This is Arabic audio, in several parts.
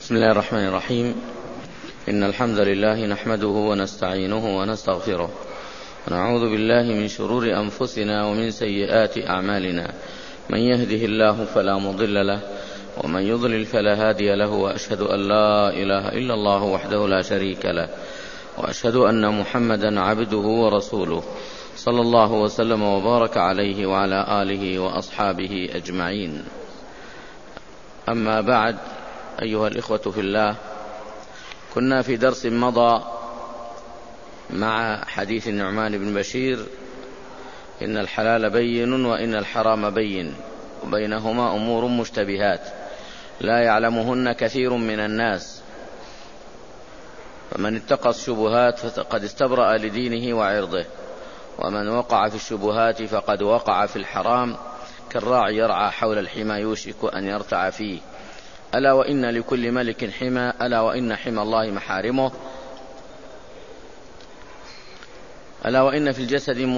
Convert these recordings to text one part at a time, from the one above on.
بسم الله الرحمن الرحيم. إن الحمد لله نحمده ونستعينه ونستغفره ونعوذ بالله من شرور أنفسنا ومن سيئات أعمالنا. من يهده الله فلا مضل له ومن يضلل فلا هادي له، وأشهد أن لا إله إلا الله وحده لا شريك له، وأشهد أن محمدا عبده ورسوله صلى الله وسلم وبارك عليه وعلى آله وأصحابه أجمعين. أما بعد، أيها الإخوة في الله، كنا في درس مضى مع حديث النعمان بن بشير: إن الحلال بين وإن الحرام بين وبينهما أمور مشتبهات لا يعلمهن كثير من الناس، فمن اتقى الشبهات فقد استبرأ لدينه وعرضه، ومن وقع في الشبهات فقد وقع في الحرام، كالراعي يرعى حول الحمى يوشك أن يرتع فيه. ألا وإن لكل ملك حمى، ألا وإن حمى الله محارمه. ألا وإن في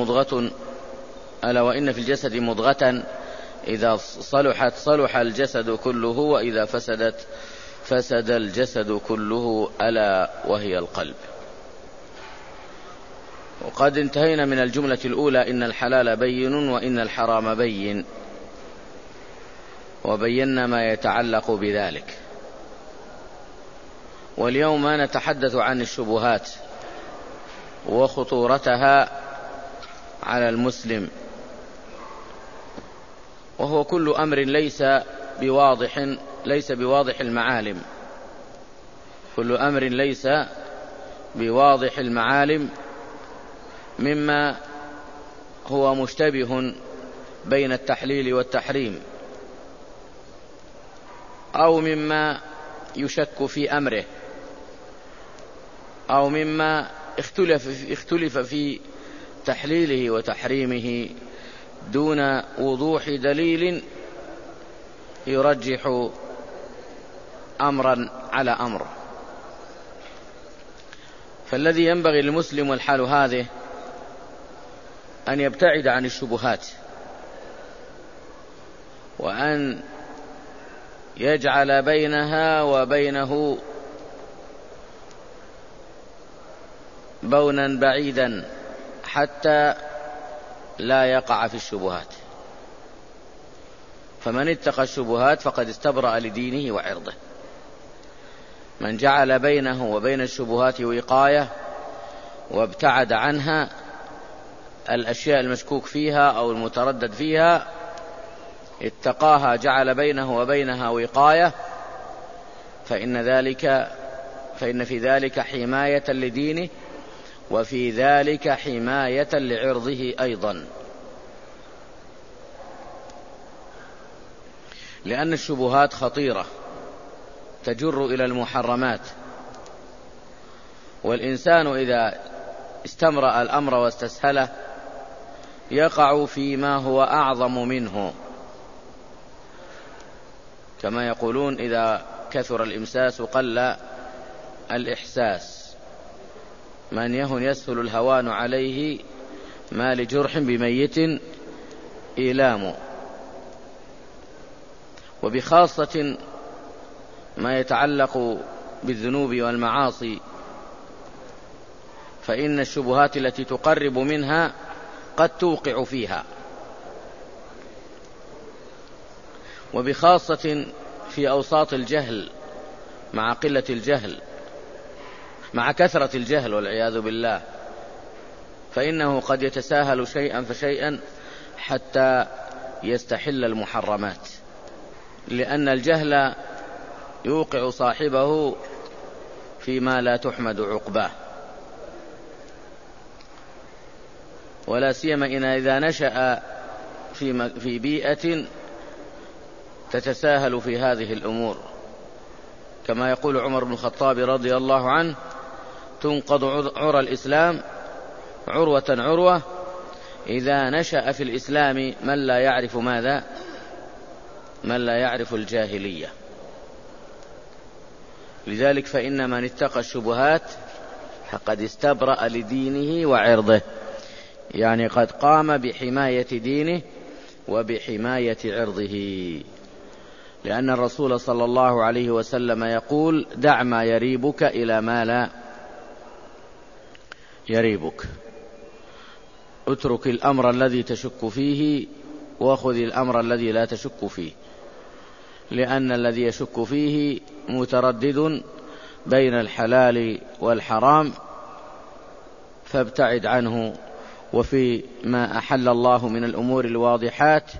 الجسد مضغة إذا صلحت صلح الجسد كله، وإذا فسدت فسد الجسد كله، ألا وهي القلب. وقد انتهينا من الجملة الأولى: إن الحلال بين وإن الحرام بين، وبينا ما يتعلق بذلك. واليوم نتحدث عن الشبهات وخطورتها على المسلم، وهو كل أمر ليس بواضح المعالم، كل أمر ليس بواضح المعالم، مما هو مشتبه بين التحليل والتحريم، أو مما يشك في أمره، أو مما اختلف في تحليله وتحريمه دون وضوح دليل يرجح أمرا على أمر. فالذي ينبغي للمسلم والحال هذه أن يبتعد عن الشبهات، وأن يجعل بينها وبينه بونا بعيدا حتى لا يقع في الشبهات. فمن اتقى الشبهات فقد استبرأ لدينه وعرضه. من جعل بينه وبين الشبهات وقاية وابتعد عنها الأشياء المشكوك فيها أو المتردد فيها، اتقاها، جعل بينه وبينها وقاية، فإن في ذلك حماية لدينه، وفي ذلك حماية لعرضه أيضا. لأن الشبهات خطيرة تجر إلى المحرمات، والإنسان إذا استمرأ الأمر واستسهله يقع فيما هو أعظم منه، كما يقولون: إذا كثر الإمساس قل الإحساس، من يهن يسهل الهوان عليه، ما لجرح بميت إيلام. وبخاصة ما يتعلق بالذنوب والمعاصي، فإن الشبهات التي تقرب منها قد توقع فيها، وبخاصة في أوساط الجهل، مع قلة الجهل، مع كثرة الجهل والعياذ بالله، فإنه قد يتساهل شيئا فشيئا حتى يستحل المحرمات، لأن الجهل يوقع صاحبه فيما لا تحمد عقباه، ولا سيما إذا نشأ في بيئة تتساهل في هذه الأمور. كما يقول عمر بن الخطاب رضي الله عنه: تنقض عرى الإسلام عروة عروة إذا نشأ في الإسلام من لا يعرف ماذا؟ من لا يعرف الجاهلية. لذلك فإن من اتقى الشبهات فقد استبرأ لدينه وعرضه، يعني قد قام بحماية دينه وبحماية عرضه. لأن الرسول صلى الله عليه وسلم يقول: دع ما يريبك إلى ما لا يريبك. اترك الأمر الذي تشك فيه وخذ الأمر الذي لا تشك فيه، لأن الذي يشك فيه متردد بين الحلال والحرام، فابتعد عنه. وفي ما أحل الله من الأمور الواضحات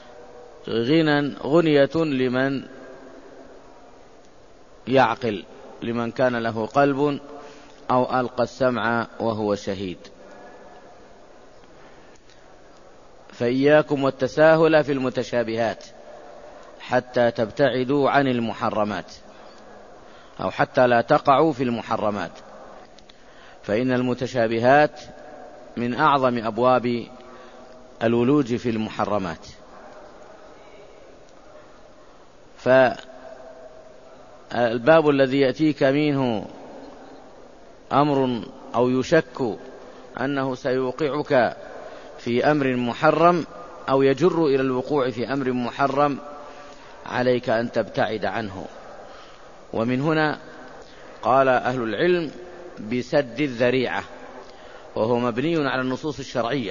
غنية لمن يعقل، لمن كان له قلب أو ألقى السمع وهو شهيد. فإياكم والتساهل في المتشابهات حتى تبتعدوا عن المحرمات، أو حتى لا تقعوا في المحرمات، فإن المتشابهات من أعظم أبواب الولوج في المحرمات. فالباب الذي يأتيك منه أمر أو يشك أنه سيوقعك في أمر محرم أو يجر إلى الوقوع في أمر محرم، عليك أن تبتعد عنه. ومن هنا قال أهل العلم بسد الذريعة، وهو مبني على النصوص الشرعية.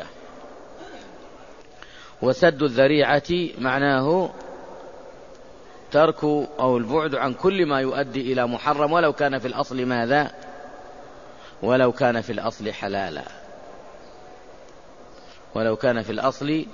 وسد الذريعة معناه ترك أو البعد عن كل ما يؤدي إلى محرم، ولو كان في الأصل ماذا؟ ولو كان في الأصل حلالا، ولو كان في الأصل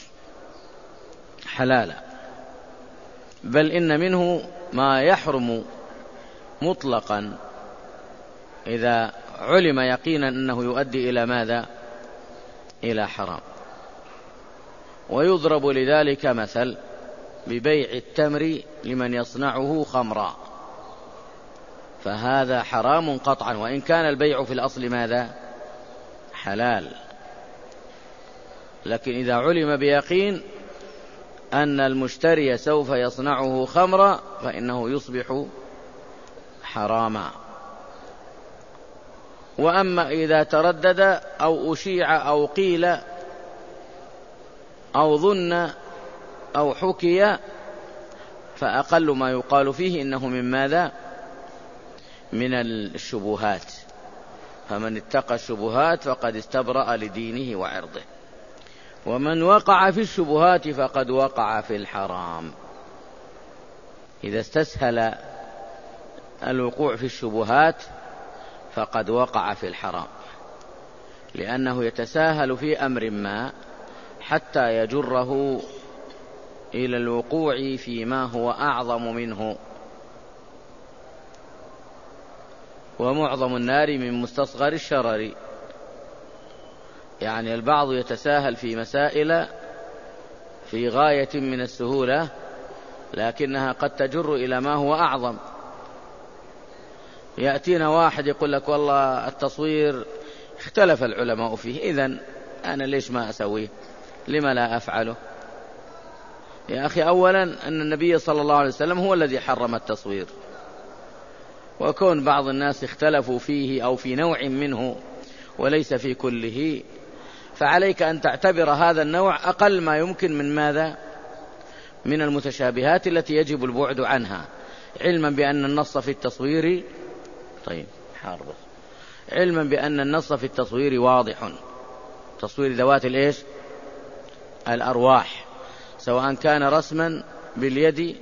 حلالا. بل إن منه ما يحرم مطلقا إذا علم يقينا أنه يؤدي إلى ماذا؟ إلى حرام. ويضرب لذلك مثل ببيع التمر لمن يصنعه خمرا، فهذا حرام قطعا، وإن كان البيع في الأصل ماذا؟ حلال. لكن إذا علم بيقين أن المشتري سوف يصنعه خمرا فإنه يصبح حراما. وأما إذا تردد أو أشيع أو قيل أو ظن أو حكي، فأقل ما يقال فيه إنه من ماذا؟ من الشبهات. فمن اتقى الشبهات فقد استبرأ لدينه وعرضه، ومن وقع في الشبهات فقد وقع في الحرام. إذا استسهل الوقوع في الشبهات فقد وقع في الحرام، لأنه يتساهل في أمر ما حتى يجره إلى الوقوع فيما هو أعظم منه. ومعظم النار من مستصغر الشرر، يعني البعض يتساهل في مسائل في غاية من السهولة، لكنها قد تجر إلى ما هو أعظم. يأتينا واحد يقول لك والله التصوير اختلف العلماء فيه، إذن أنا ليش ما أسويه؟ لما لا أفعله؟ يا أخي، أولا أن النبي صلى الله عليه وسلم هو الذي حرم التصوير، وكون بعض الناس اختلفوا فيه أو في نوع منه وليس في كله، فعليك أن تعتبر هذا النوع أقل ما يمكن من ماذا؟ من المتشابهات التي يجب البعد عنها، علما بأن النص في التصوير علما بأن النص في التصوير واضح، تصوير ذوات الإيش؟ الأرواح، سواء كان رسما باليد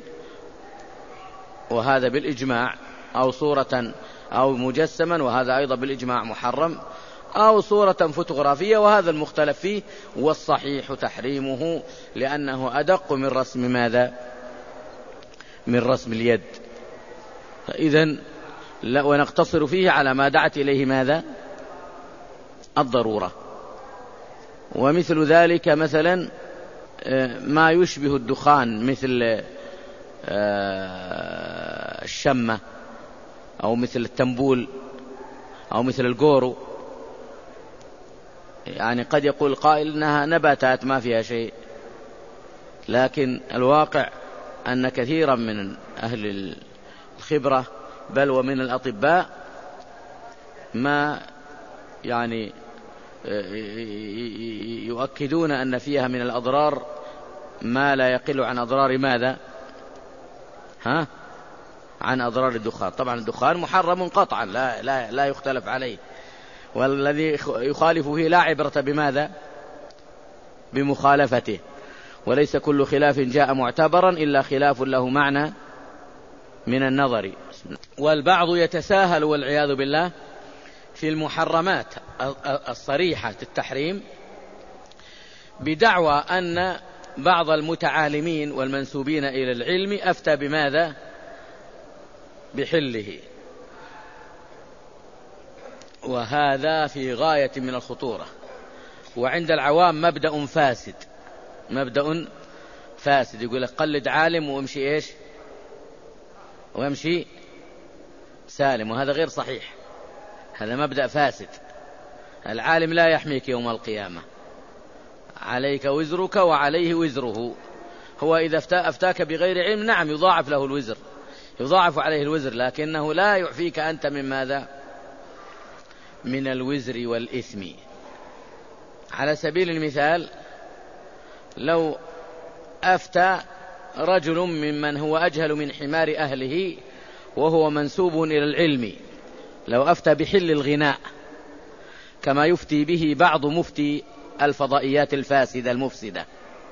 وهذا بالإجماع، أو صورة أو مجسما وهذا أيضا بالإجماع محرم، أو صورة فوتوغرافية وهذا المختلف فيه، والصحيح تحريمه لأنه أدق من رسم ماذا؟ من رسم اليد. فإذن ونقتصر فيه على ما دعت إليه ماذا؟ الضرورة. ومثل ذلك مثلا ما يشبه الدخان، مثل الشمة أو مثل التنبول أو مثل الجورو، يعني قد يقول قائل إنها نباتات ما فيها شيء، لكن الواقع أن كثيرا من أهل الخبرة بل ومن الأطباء ما يعني يؤكدون أن فيها من الأضرار ما لا يقل عن أضرار ماذا؟ عن أضرار الدخان. طبعا الدخان محرم قطعا لا يختلف عليه، والذي يخالف فيه لا عبرة بماذا؟ بمخالفته. وليس كل خلاف جاء معتبرا إلا خلاف له معنى من النظر. والبعض يتساهل والعياذ بالله في المحرمات الصريحة التحريم بدعوى أن بعض المتعالمين والمنسوبين إلى العلم أفتى بماذا؟ بحله، وهذا في غاية من الخطورة. وعند العوام مبدأ فاسد، يقول لك قلد عالم وامشي سالم، وهذا غير صحيح، هذا مبدأ فاسد. العالم لا يحميك يوم القيامة، عليك وزرك وعليه وزره. هو إذا أفتاك بغير علم نعم يضاعف له الوزر، يضاعف عليه الوزر، لكنه لا يعفيك أنت من ماذا؟ من الوزر والإثم. على سبيل المثال، لو أفتى رجل ممن هو أجهل من حمار أهله وهو منسوب إلى العلم، لو أفتى بحل الغناء كما يفتي به بعض مفتي الفضائيات الفاسدة المفسدة،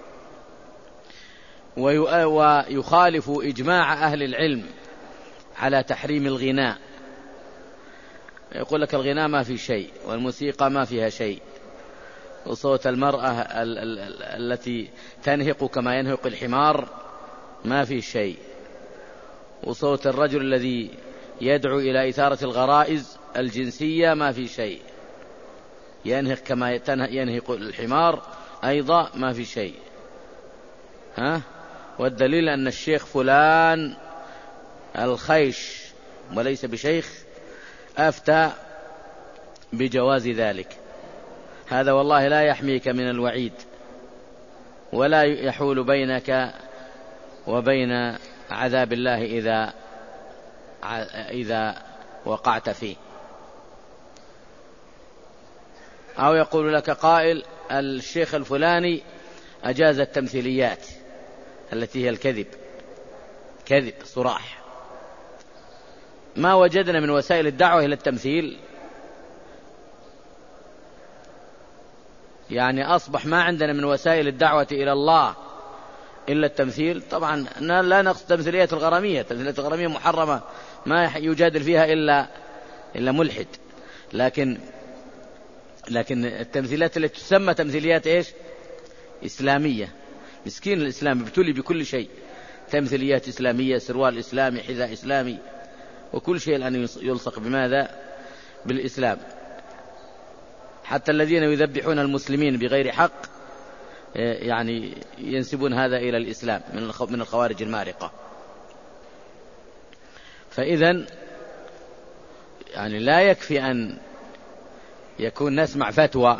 ويخالف إجماع أهل العلم على تحريم الغناء، يقول لك الغناء ما في شيء، والموسيقى ما فيها شيء، وصوت المرأة التي تنهق كما ينهق الحمار ما في شيء، وصوت الرجل الذي يدعو إلى إثارة الغرائز الجنسية ما في شيء، ينهق كما ينهق الحمار أيضا ما في شيء. والدليل أن الشيخ فلان الخيش وليس بشيخ أفتى بجواز ذلك. هذا والله لا يحميك من الوعيد ولا يحول بينك وبين عذاب الله إذا وقعت فيه. أو يقول لك قائل الشيخ الفلاني أجاز التمثيليات التي هي الكذب، كذب صراح. ما وجدنا من وسائل الدعوة إلى التمثيل، يعني أصبح ما عندنا من وسائل الدعوة إلى الله إلا التمثيل. طبعا لا نقصد تمثيليات الغرامية، تمثيليات الغرامية محرمة ما يجادل فيها إلا ملحد، لكن التمثيلات التي تسمى تمثيليات إسلامية، مسكين الإسلام ابتلي بكل شيء، تمثيليات إسلامية، سروال إسلامي، حذاء إسلامي، وكل شيء الآن يلصق بماذا؟ بالإسلام. حتى الذين يذبحون المسلمين بغير حق يعني ينسبون هذا إلى الإسلام من الخوارج المارقة. فإذن يعني لا يكفي أن يكون نسمع فتوى.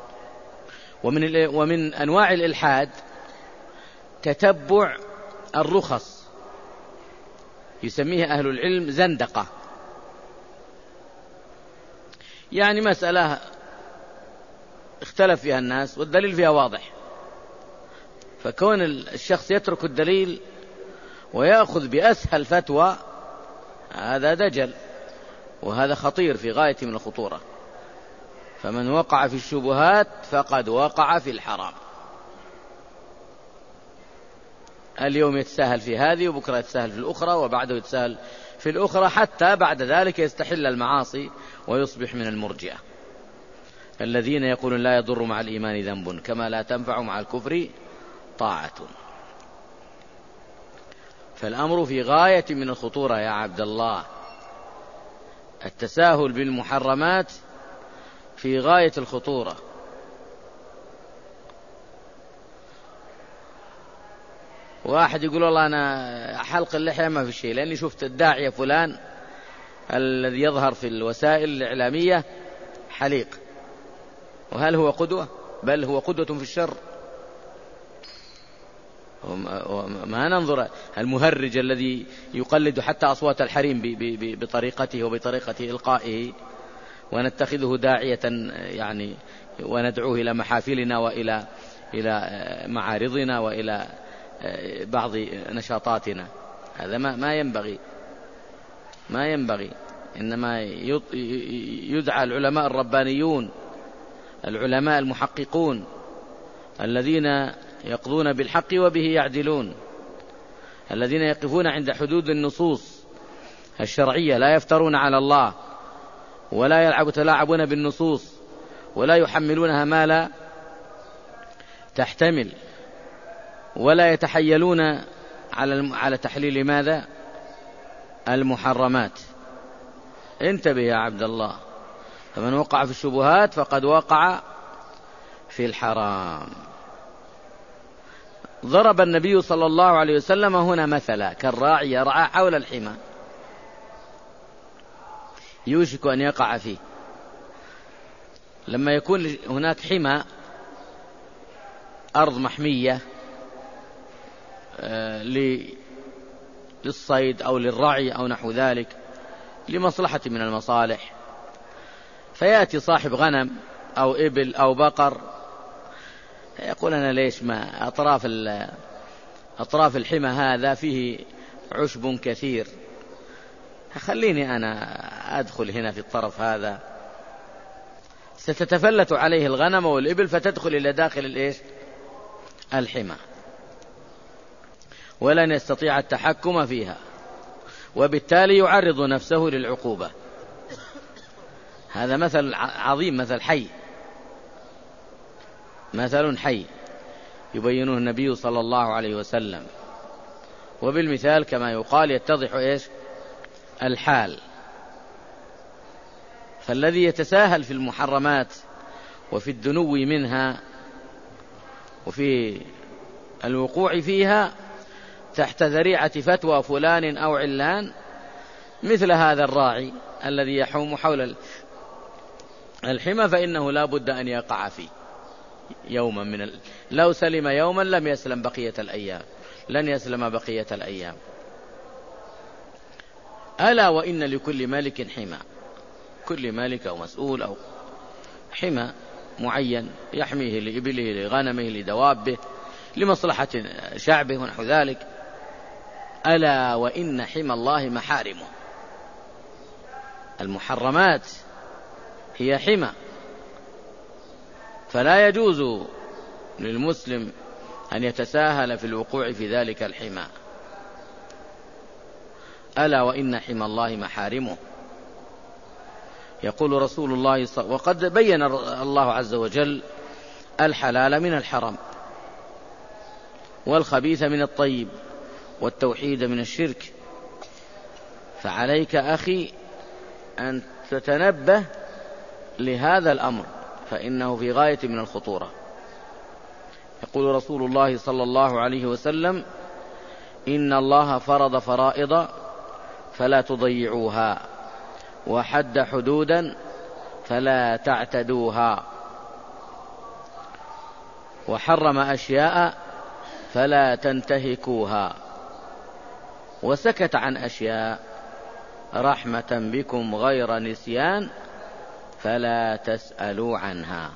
ومن أنواع الإلحاد تتبع الرخص، يسميه أهل العلم زندقة. يعني مسألة اختلف فيها الناس والدليل فيها واضح، فكون الشخص يترك الدليل ويأخذ بأسهل فتوى هذا دجل، وهذا خطير في غاية من الخطورة. فمن وقع في الشبهات فقد وقع في الحرام. اليوم يتساهل في هذه، وبكرة يتساهل في الأخرى، وبعده يتساهل في الأخرى، حتى بعد ذلك يستحل المعاصي ويصبح من المرجئة الذين يقولون لا يضر مع الإيمان ذنب كما لا تنفع مع الكفر طاعة. فالأمر في غاية من الخطورة يا عبد الله. التساهل بالمحرمات في غاية الخطورة. واحد يقول والله أنا حلق اللحية ما في شيء، لأني شفت الداعية فلان الذي يظهر في الوسائل الإعلامية حليق. وهل هو قدوة؟ بل هو قدوة في الشر. ما ننظر المهرج الذي يقلد حتى أصوات الحريم بطريقته وبطريقة إلقائه، ونتخذه داعية يعني وندعوه إلى محافلنا وإلى معارضنا وإلى بعض نشاطاتنا. هذا ما ينبغي. إنما يدعى العلماء الربانيون، العلماء المحققون الذين يقضون بالحق وبه يعدلون، الذين يقفون عند حدود النصوص الشرعية، لا يفترون على الله ولا يتلاعبون بالنصوص ولا يحملونها ما لا تحتمل، ولا يتحيلون على تحليل ماذا؟ المحرمات. انتبه يا عبد الله، فمن وقع في الشبهات فقد وقع في الحرام. ضرب النبي صلى الله عليه وسلم هنا مثلا كالراعي يرعى حول الحمى يوشك أن يقع فيه. لما يكون هناك حمى، أرض محمية للصيد أو للرعي أو نحو ذلك لمصلحة من المصالح، فيأتي صاحب غنم أو إبل أو بقر يقول أنا ليش ما أطراف الحمى هذا فيه عشب كثير، خليني أنا أدخل هنا في الطرف هذا. ستتفلت عليه الغنم والإبل فتدخل إلى داخل الحمى، ولن يستطيع التحكم فيها، وبالتالي يعرض نفسه للعقوبة. هذا مثل عظيم، مثل حي يبينه النبي صلى الله عليه وسلم، وبالمثال كما يقال يتضح الحال. فالذي يتساهل في المحرمات وفي الدنو منها وفي الوقوع فيها تحت ذريعة فتوى فلان أو علان، مثل هذا الراعي الذي يحوم حول الحمى، فإنه لا بد أن يقع فيه يوما لو سلم يوما لم يسلم بقية الأيام، لن يسلم بقية الأيام. ألا وإن لكل مالك حمى، كل مالك أو مسؤول أو حمى معين يحميه لإبله لغنمه لدوابه لمصلحة شعبه ونحو ذلك. ألا وإن حمى الله محارمه، المحرمات هي حمى، فلا يجوز للمسلم أن يتساهل في الوقوع في ذلك الحمى. ألا وإن حمى الله محارمه. يقول رسول الله وقد بين الله عز وجل الحلال من الحرام، والخبيث من الطيب، والتوحيد من الشرك. فعليك أخي أن تتنبه لهذا الأمر، فإنه في غاية من الخطورة. يقول رسول الله صلى الله عليه وسلم: إن الله فرض فرائض فلا تضيعوها، وحد حدودا فلا تعتدوها، وحرم أشياء فلا تنتهكوها، وسكت عن أشياء رحمة بكم غير نسيان فلا تسألوا عنها.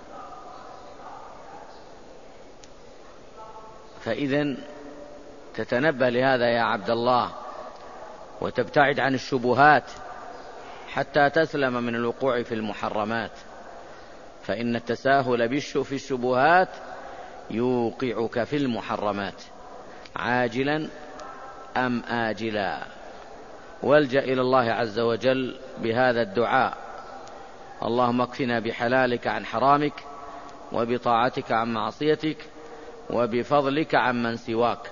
فإذن تتنبه لهذا يا عبد الله، وتبتعد عن الشبهات حتى تسلم من الوقوع في المحرمات، فإن التساهل في الشبهات يوقعك في المحرمات عاجلا أم آجلا. والجأ إلى الله عز وجل بهذا الدعاء: اللهم اكفنا بحلالك عن حرامك، وبطاعتك عن معصيتك، وبفضلك عن من سواك.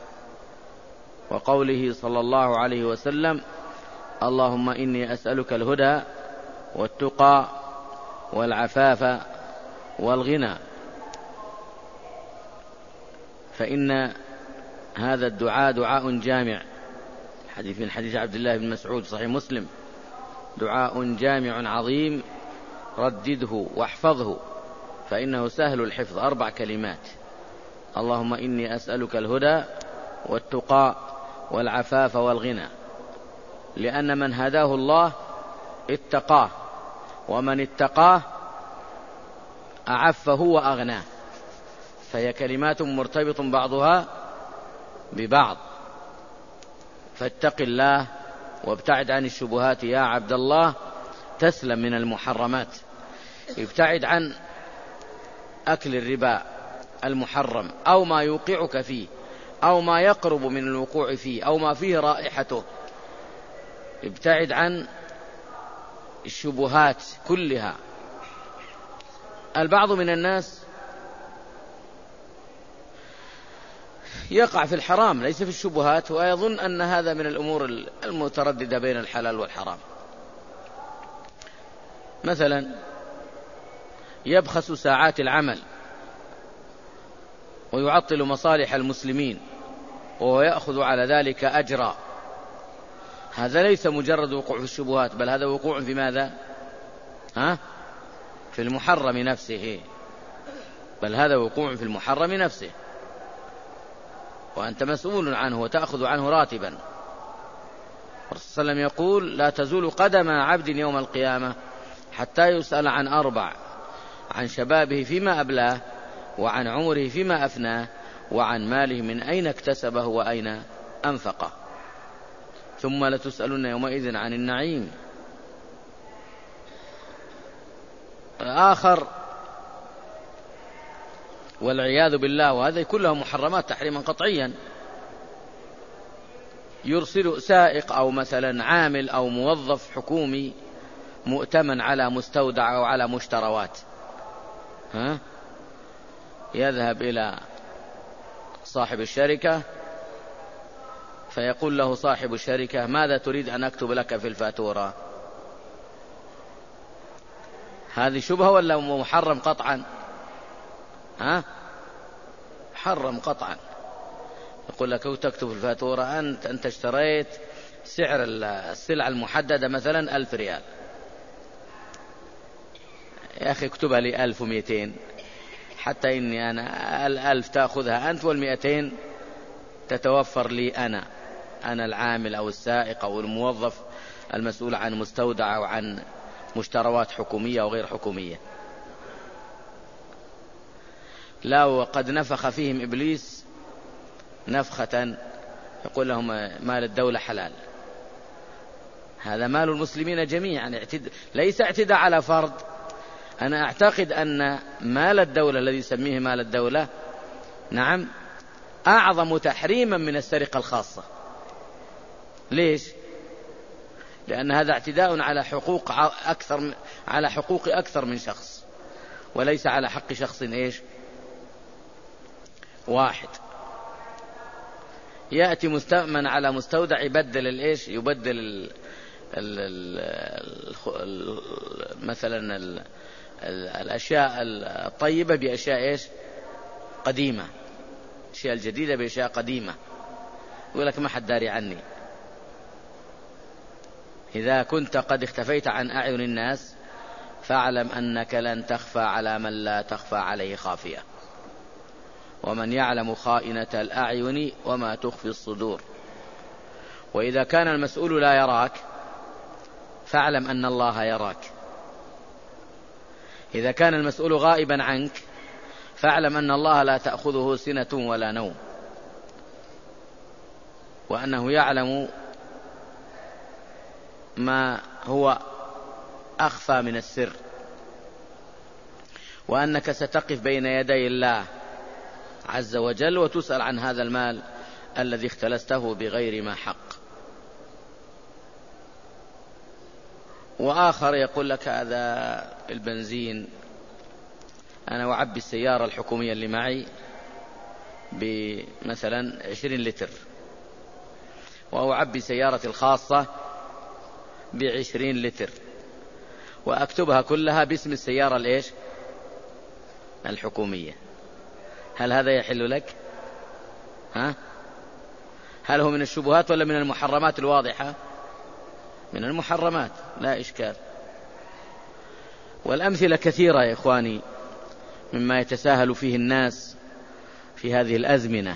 وقوله صلى الله عليه وسلم: اللهم إني أسألك الهدى والتقى والعفاف والغنى. فإن هذا الدعاء دعاء جامع، من حديث عبد الله بن مسعود صحيح مسلم: دعاء جامع عظيم ردده واحفظه فإنه سهل الحفظ. 4 كلمات: اللهم إني أسألك الهدى والتقى والعفاف والغنى، لأن من هداه الله اتقاه، ومن اتقاه أعفه وأغناه، فهي كلمات مرتبط بعضها ببعض. فاتق الله وابتعد عن الشبهات يا عبد الله تسلم من المحرمات. ابتعد عن أكل الربا المحرم أو ما يوقعك فيه أو ما يقرب من الوقوع فيه أو ما فيه رائحته. ابتعد عن الشبهات كلها. البعض من الناس يقع في الحرام ليس في الشبهات ويظن أن هذا من الأمور المترددة بين الحلال والحرام. مثلا يبخس ساعات العمل ويعطل مصالح المسلمين ويأخذ على ذلك أجرا. هذا ليس مجرد وقوع في الشبهات بل هذا وقوع في ماذا؟ في المحرم نفسه. بل هذا وقوع في المحرم نفسه وأنت مسؤول عنه وتأخذ عنه راتبا. الرسول صلى الله عليه وسلم يقول لا تزول قدم عبد يوم القيامة حتى يسأل عن 4: عن شبابه فيما أبلاه وعن عمره فيما أفناه وعن ماله من أين اكتسبه وأين أنفقه ثم لتسألن يومئذ عن النعيم. آخر والعياذ بالله وهذا كله محرمات تحريما قطعيا يرسل سائق أو مثلا عامل أو موظف حكومي مؤتمن على مستودع أو على مشتروات يذهب إلى صاحب الشركة فيقول له صاحب الشركة ماذا تريد أن أكتب لك في الفاتورة؟ هذه شبهة ولا محرم قطعا؟ محرم قطعا. يقول لك تكتب في الفاتورة أنت اشتريت سعر السلعة المحددة مثلا 1000 ريال، يا أخي اكتبها لي 1200 حتى إني أنا 1000 تأخذها أنت وال200 تتوفر لي أنا العامل أو السائق أو الموظف المسؤول عن مستودع أو عن مشتروات حكومية وغير حكومية. لا وقد نفخ فيهم إبليس نفخة يقول لهم مال الدولة حلال. هذا مال المسلمين جميعا، ليس اعتداء على فرد. أنا أعتقد أن مال الدولة الذي يسميه مال الدولة نعم أعظم تحريما من السرقة الخاصة. ليش؟ لأن هذا اعتداء على حقوق أكثر من شخص وليس على حق شخص واحد. يأتي مستأمن على مستودع يبدل يبدل مثلا الأشياء الطيبة بأشياء قديمة، الأشياء الجديدة بأشياء قديمة. يقول لك ما حد داري عني. إذا كنت قد اختفيت عن أعين الناس فاعلم أنك لن تخفى على من لا تخفى عليه خافية، ومن يعلم خائنة الأعين وما تخفي الصدور. وإذا كان المسؤول لا يراك فاعلم أن الله يراك. إذا كان المسؤول غائبا عنك فاعلم أن الله لا تأخذه سنة ولا نوم، وأنه يعلم ما هو أخفى من السر، وأنك ستقف بين يدي الله عز وجل وتسأل عن هذا المال الذي اختلسته بغير ما حق. وآخر يقول لك هذا البنزين أنا أعبي السيارة الحكومية اللي معي بمثلا 20 لتر وأعبي سيارتي الخاصة ب20 لتر وأكتبها كلها باسم السيارة الحكومية. هل هذا يحل لك؟ هل هو من الشبهات ولا من المحرمات الواضحة؟ من المحرمات لا إشكال. والأمثلة كثيرة يا إخواني مما يتساهل فيه الناس في هذه الأزمنة.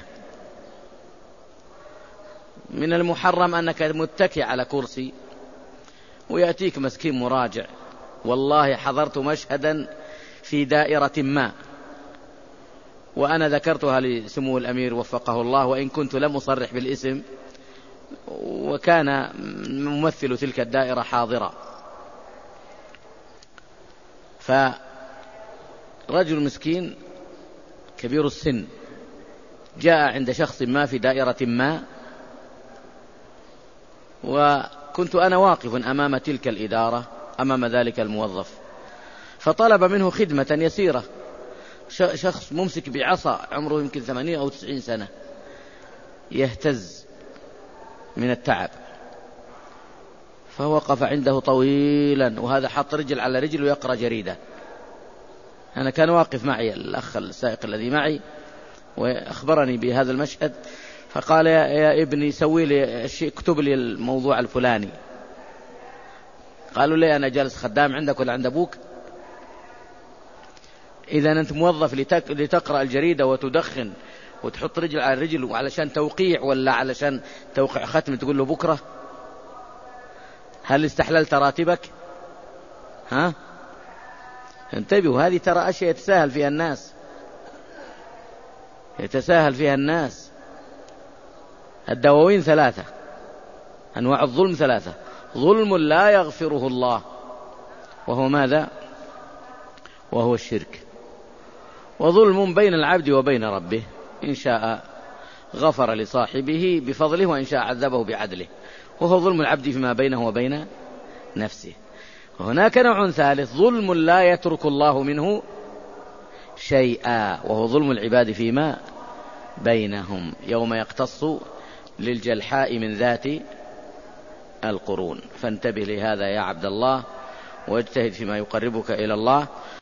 من المحرم أنك متكئ على كرسي ويأتيك مسكين مراجع. والله حضرت مشهدا في دائرة ما وأنا ذكرتها لسمو الأمير وفقه الله وإن كنت لم أصرح بالاسم، وكان ممثل تلك الدائرة حاضرا. فرجل مسكين كبير السن جاء عند شخص ما في دائرة ما، وكنت أنا واقف أمام تلك الإدارة أمام ذلك الموظف، فطلب منه خدمة يسيرة. شخص ممسك بعصا عمره يمكن 80 أو 90 سنة يهتز من التعب، فوقف عنده طويلا وهذا حط رجل على رجل ويقرأ جريدة. أنا كان واقف معي الأخ السائق الذي معي وأخبرني بهذا المشهد، فقال يا ابني سوي لي الشيء، اكتب لي الموضوع الفلاني. قالوا لي أنا جالس خدام عندك ولا عند أبوك؟ إذا أنت موظف لتقرأ الجريدة وتدخن وتحط رجل على رجل وعلشان توقيع ولا علشان توقع ختم تقول له بكرة؟ هل استحللت راتبك؟ ها؟ انتبهوا، هذه ترى أشياء يتساهل فيها الناس. الدواوين 3، أنواع الظلم 3: ظلم لا يغفره الله وهو ماذا؟ وهو الشرك، وظلم بين العبد وبين ربه، إن شاء غفر لصاحبه بفضله وإن شاء عذبه بعدله، وهو ظلم العبد فيما بينه وبين نفسه. وهناك نوع ثالث: ظلم لا يترك الله منه شيئا، وهو ظلم العباد فيما بينهم يوم يقتص للجلحاء من ذات القرون. فانتبه لهذا يا عبد الله، واجتهد فيما يقربك إلى الله.